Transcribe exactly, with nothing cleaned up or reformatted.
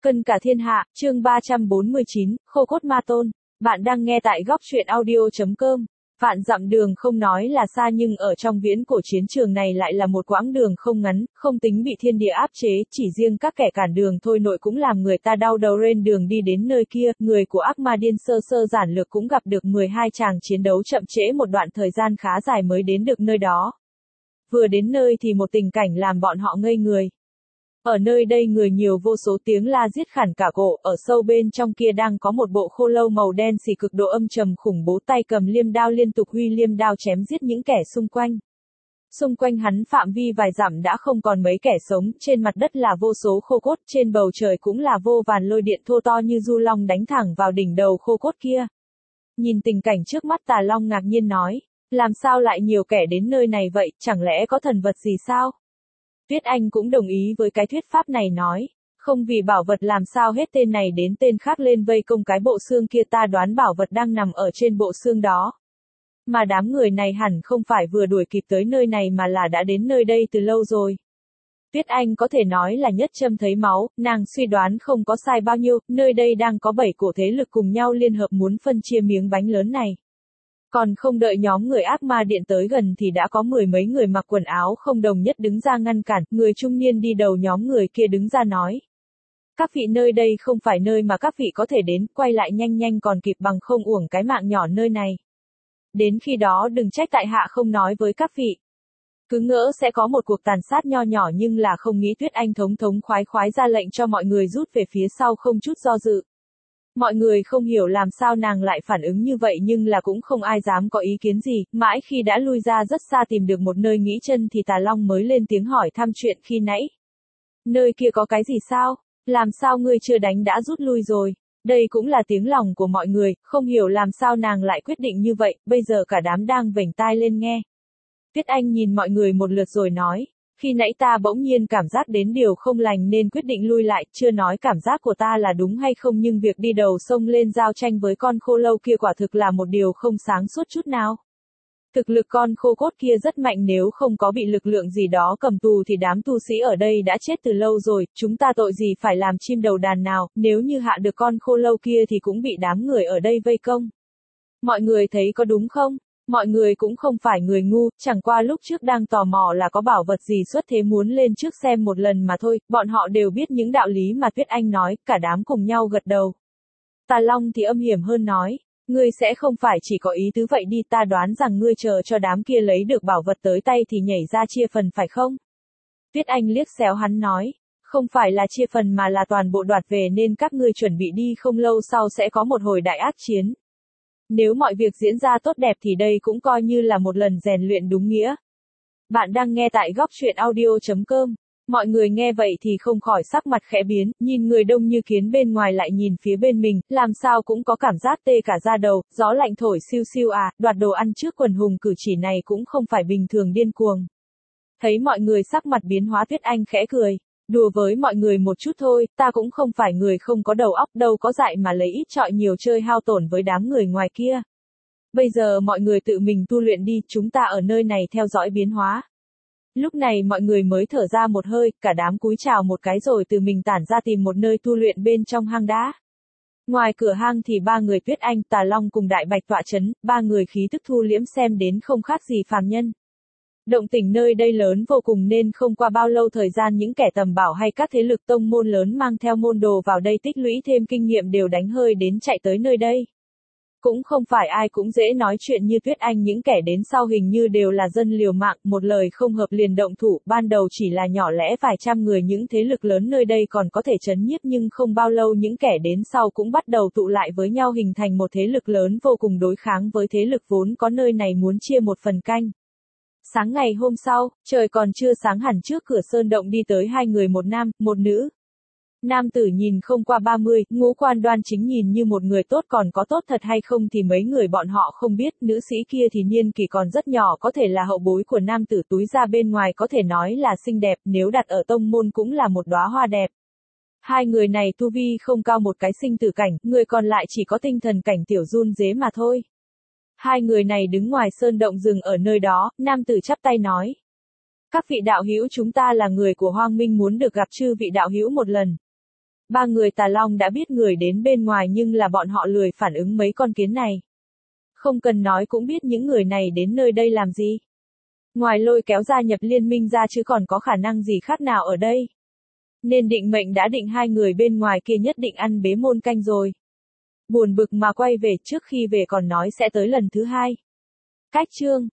Cân cả thiên hạ, chương ba trăm bốn mươi chín, Khô cốt ma tôn. Bạn đang nghe tại góc truyện audio.com. Vạn dặm đường không nói là xa nhưng ở trong viễn cổ chiến trường này lại là một quãng đường không ngắn, không tính bị thiên địa áp chế, chỉ riêng các kẻ cản đường thôi nội cũng làm người ta đau đầu. Trên đường đi đến nơi kia, người của ác ma điên sơ sơ giản lược cũng gặp được mười hai chàng chiến đấu chậm trễ một đoạn thời gian khá dài mới đến được nơi đó. Vừa đến nơi thì một tình cảnh làm bọn họ ngây người. Ở nơi đây người nhiều vô số tiếng la giết khản cả cổ, ở sâu bên trong kia đang có một bộ khô lâu màu đen xì cực độ âm trầm khủng bố tay cầm liêm đao liên tục huy liêm đao chém giết những kẻ xung quanh. Xung quanh hắn phạm vi vài dặm đã không còn mấy kẻ sống, trên mặt đất là vô số khô cốt, trên bầu trời cũng là vô vàn lôi điện thô to như du long đánh thẳng vào đỉnh đầu khô cốt kia. Nhìn tình cảnh trước mắt Tà Long ngạc nhiên nói, làm sao lại nhiều kẻ đến nơi này vậy, chẳng lẽ có thần vật gì sao? Tuyết Anh cũng đồng ý với cái thuyết pháp này nói, không vì bảo vật làm sao hết tên này đến tên khác lên vây công cái bộ xương kia, ta đoán bảo vật đang nằm ở trên bộ xương đó. Mà đám người này hẳn không phải vừa đuổi kịp tới nơi này mà là đã đến nơi đây từ lâu rồi. Tuyết Anh có thể nói là nhất châm thấy máu, nàng suy đoán không có sai bao nhiêu, nơi đây đang có bảy cổ thế lực cùng nhau liên hợp muốn phân chia miếng bánh lớn này. Còn không đợi nhóm người ác ma điện tới gần thì đã có mười mấy người mặc quần áo không đồng nhất đứng ra ngăn cản, người trung niên đi đầu nhóm người kia đứng ra nói. Các vị, nơi đây không phải nơi mà các vị có thể đến, quay lại nhanh nhanh còn kịp bằng không uổng cái mạng nhỏ nơi này. Đến khi đó đừng trách tại hạ không nói với các vị. Cứ ngỡ sẽ có một cuộc tàn sát nho nhỏ nhưng là không nghĩ. Tuyết Anh thống thống khoái khoái ra lệnh cho mọi người rút về phía sau không chút do dự. Mọi người không hiểu làm sao nàng lại phản ứng như vậy nhưng là cũng không ai dám có ý kiến gì, mãi khi đã lui ra rất xa tìm được một nơi nghỉ chân thì Tà Long mới lên tiếng hỏi thăm chuyện khi nãy. Nơi kia có cái gì sao? Làm sao ngươi chưa đánh đã rút lui rồi? Đây cũng là tiếng lòng của mọi người, không hiểu làm sao nàng lại quyết định như vậy, bây giờ cả đám đang vểnh tai lên nghe. Tuyết Anh nhìn mọi người một lượt rồi nói. Khi nãy ta bỗng nhiên cảm giác đến điều không lành nên quyết định lui lại, chưa nói cảm giác của ta là đúng hay không nhưng việc đi đầu sông lên giao tranh với con khô lâu kia quả thực là một điều không sáng suốt chút nào. Thực lực con khô cốt kia rất mạnh, nếu không có bị lực lượng gì đó cầm tù thì đám tu sĩ ở đây đã chết từ lâu rồi, chúng ta tội gì phải làm chim đầu đàn nào, nếu như hạ được con khô lâu kia thì cũng bị đám người ở đây vây công. Mọi người thấy có đúng không? Mọi người cũng không phải người ngu, chẳng qua lúc trước đang tò mò là có bảo vật gì xuất thế muốn lên trước xem một lần mà thôi, bọn họ đều biết những đạo lý mà Tuyết Anh nói, cả đám cùng nhau gật đầu. Tà Long thì âm hiểm hơn nói, ngươi sẽ không phải chỉ có ý tứ vậy đi, ta đoán rằng ngươi chờ cho đám kia lấy được bảo vật tới tay thì nhảy ra chia phần phải không? Tuyết Anh liếc xéo hắn nói, không phải là chia phần mà là toàn bộ đoạt về nên các ngươi chuẩn bị đi, không lâu sau sẽ có một hồi đại ác chiến. Nếu mọi việc diễn ra tốt đẹp thì đây cũng coi như là một lần rèn luyện đúng nghĩa. Bạn đang nghe tại góc truyện audio.com. Mọi người nghe vậy thì không khỏi sắc mặt khẽ biến, nhìn người đông như kiến bên ngoài lại nhìn phía bên mình, làm sao cũng có cảm giác tê cả da đầu, gió lạnh thổi siêu siêu à, đoạt đồ ăn trước quần hùng cử chỉ này cũng không phải bình thường điên cuồng. Thấy mọi người sắc mặt biến hóa, Tuyết Anh khẽ cười. Đùa với mọi người một chút thôi, ta cũng không phải người không có đầu óc, đâu có dại mà lấy ít trọi nhiều chơi hao tổn với đám người ngoài kia. Bây giờ mọi người tự mình tu luyện đi, chúng ta ở nơi này theo dõi biến hóa. Lúc này mọi người mới thở ra một hơi, cả đám cúi chào một cái rồi từ mình tản ra tìm một nơi tu luyện bên trong hang đá. Ngoài cửa hang thì ba người Tuyết Anh, Tà Long cùng Đại Bạch tọa chấn, ba người khí tức thu liễm xem đến không khác gì phàm nhân. Động tĩnh nơi đây lớn vô cùng nên không qua bao lâu thời gian những kẻ tầm bảo hay các thế lực tông môn lớn mang theo môn đồ vào đây tích lũy thêm kinh nghiệm đều đánh hơi đến chạy tới nơi đây. Cũng không phải ai cũng dễ nói chuyện như Tuyết Anh, những kẻ đến sau hình như đều là dân liều mạng, một lời không hợp liền động thủ, ban đầu chỉ là nhỏ lẻ vài trăm người những thế lực lớn nơi đây còn có thể trấn nhiếp nhưng không bao lâu những kẻ đến sau cũng bắt đầu tụ lại với nhau hình thành một thế lực lớn vô cùng đối kháng với thế lực vốn có nơi này muốn chia một phần canh. Sáng ngày hôm sau, trời còn chưa sáng hẳn, trước cửa sơn động đi tới hai người, một nam, một nữ. Nam tử nhìn không qua ba mươi, ngũ quan đoan chính nhìn như một người tốt, còn có tốt thật hay không thì mấy người bọn họ không biết, nữ sĩ kia thì niên kỷ còn rất nhỏ, có thể là hậu bối của nam tử, túi ra bên ngoài có thể nói là xinh đẹp, nếu đặt ở tông môn cũng là một đóa hoa đẹp. Hai người này tu vi không cao, một cái sinh tử cảnh, người còn lại chỉ có tinh thần cảnh tiểu run dế mà thôi. Hai người này đứng ngoài sơn động dừng ở nơi đó, nam tử chắp tay nói. Các vị đạo hữu, chúng ta là người của Hoang Minh muốn được gặp chư vị đạo hữu một lần. Ba người tà long đã biết người đến bên ngoài nhưng là bọn họ lười phản ứng mấy con kiến này. Không cần nói cũng biết những người này đến nơi đây làm gì. Ngoài lôi kéo gia nhập liên minh ra chứ còn có khả năng gì khác nào ở đây. Nên định mệnh đã định hai người bên ngoài kia nhất định ăn bế môn canh rồi. Buồn bực mà quay về, trước khi về còn nói sẽ tới lần thứ hai. Cách chương